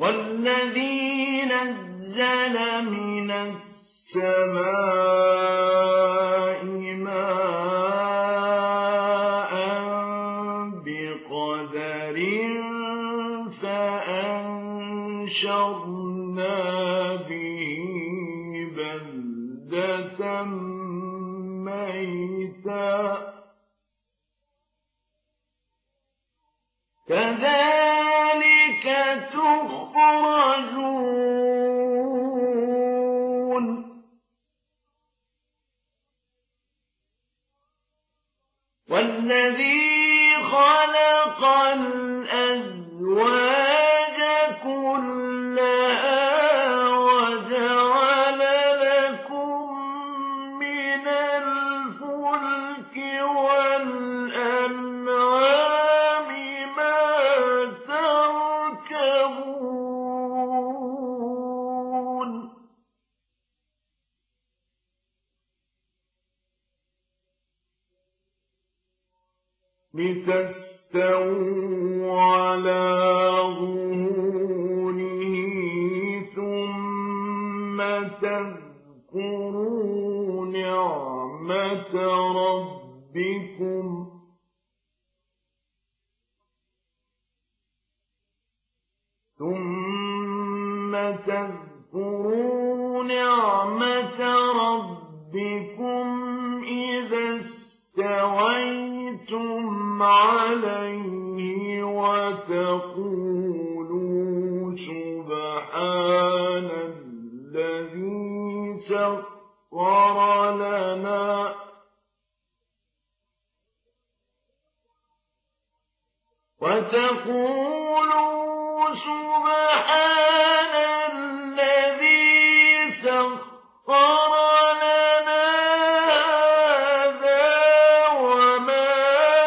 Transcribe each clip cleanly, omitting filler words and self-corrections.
والذي نزل من السماء ماء بقدر فأنشرنا به بلدة ميتا كذلك تخرجون والذي خلق الأزواج كلها وجعل لكم من الفلك والأنعام ما تركبون لتستووا على ظهوره ثم تذكروا نعمة ربكم إذا استويتم عليه وتقولوا سبحان الذي سخر لنا هذا وما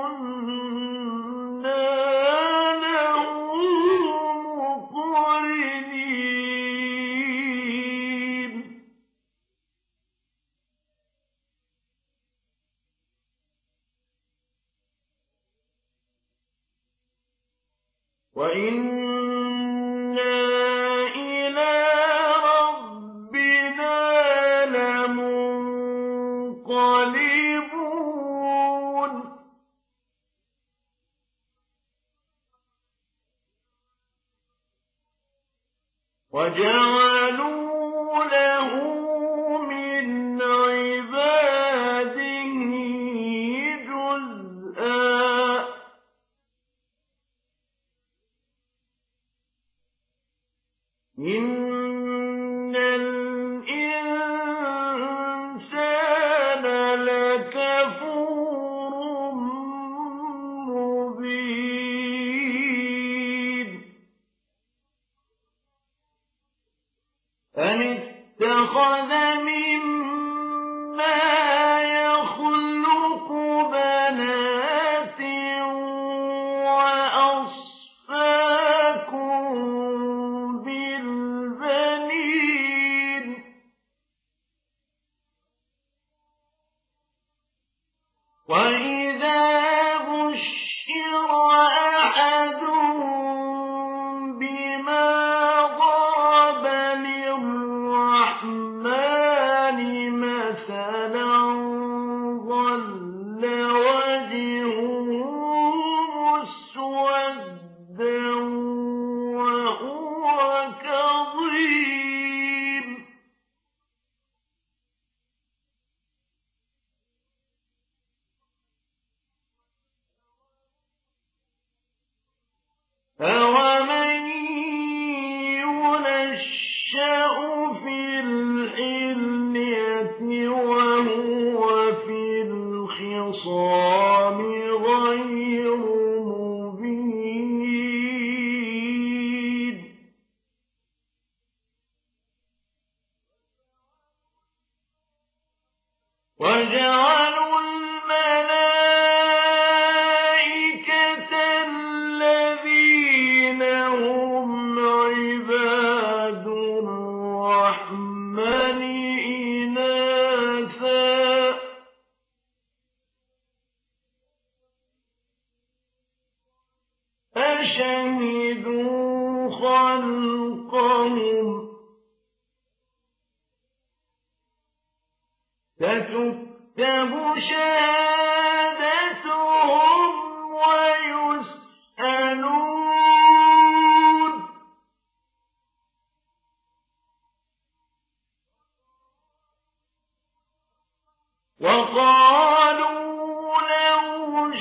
كنا له مقرنين وإنا إلى ربنا لمنقلبون وجعلوا له من عباده جزءا إن الإنسان لكفور مبين أم اتخذ مما يخلق بنات وأصفاكم بالبنين وإذا بشر أحدهم بما ضرب للرحمن مثلا ظل وجهه مسودا وهو كظيم أَوَمَن يُنَشَّأُ فِي الْحِلْيَةِ وَهُوَ فِي الْخِصَامِ غَيْرُ مُبِينٍ وَجَعَلُوا الْمَلَائِكَةَ الَّذِينَ هُمْ عِبَادُ الرَّحْمَنِ إِنَاثًا أَشَهِدُوا خلقهم ستكتب شهادتهم ويسألون وقالوا لو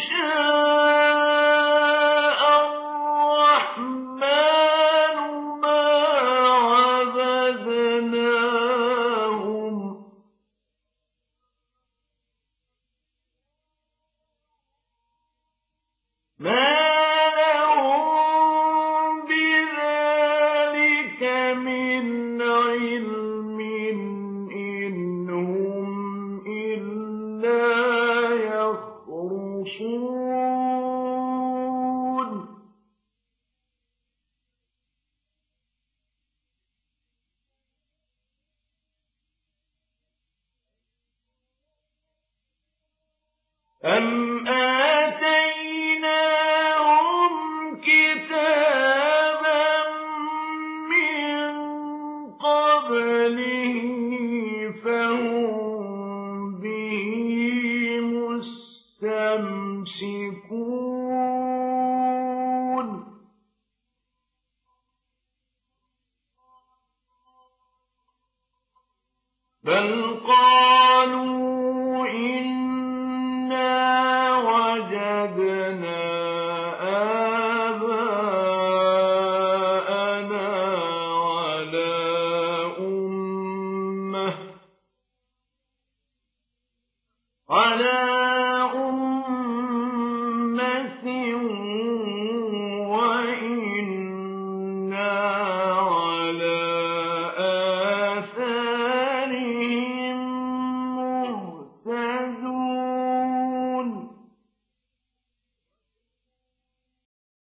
شاء الرحمن ما عبدناهم ما لهم بذلك من علم إن هم إلا يخرصون أم آتيناهم كتابا من قبله فهم به مستمسكون بل قالوا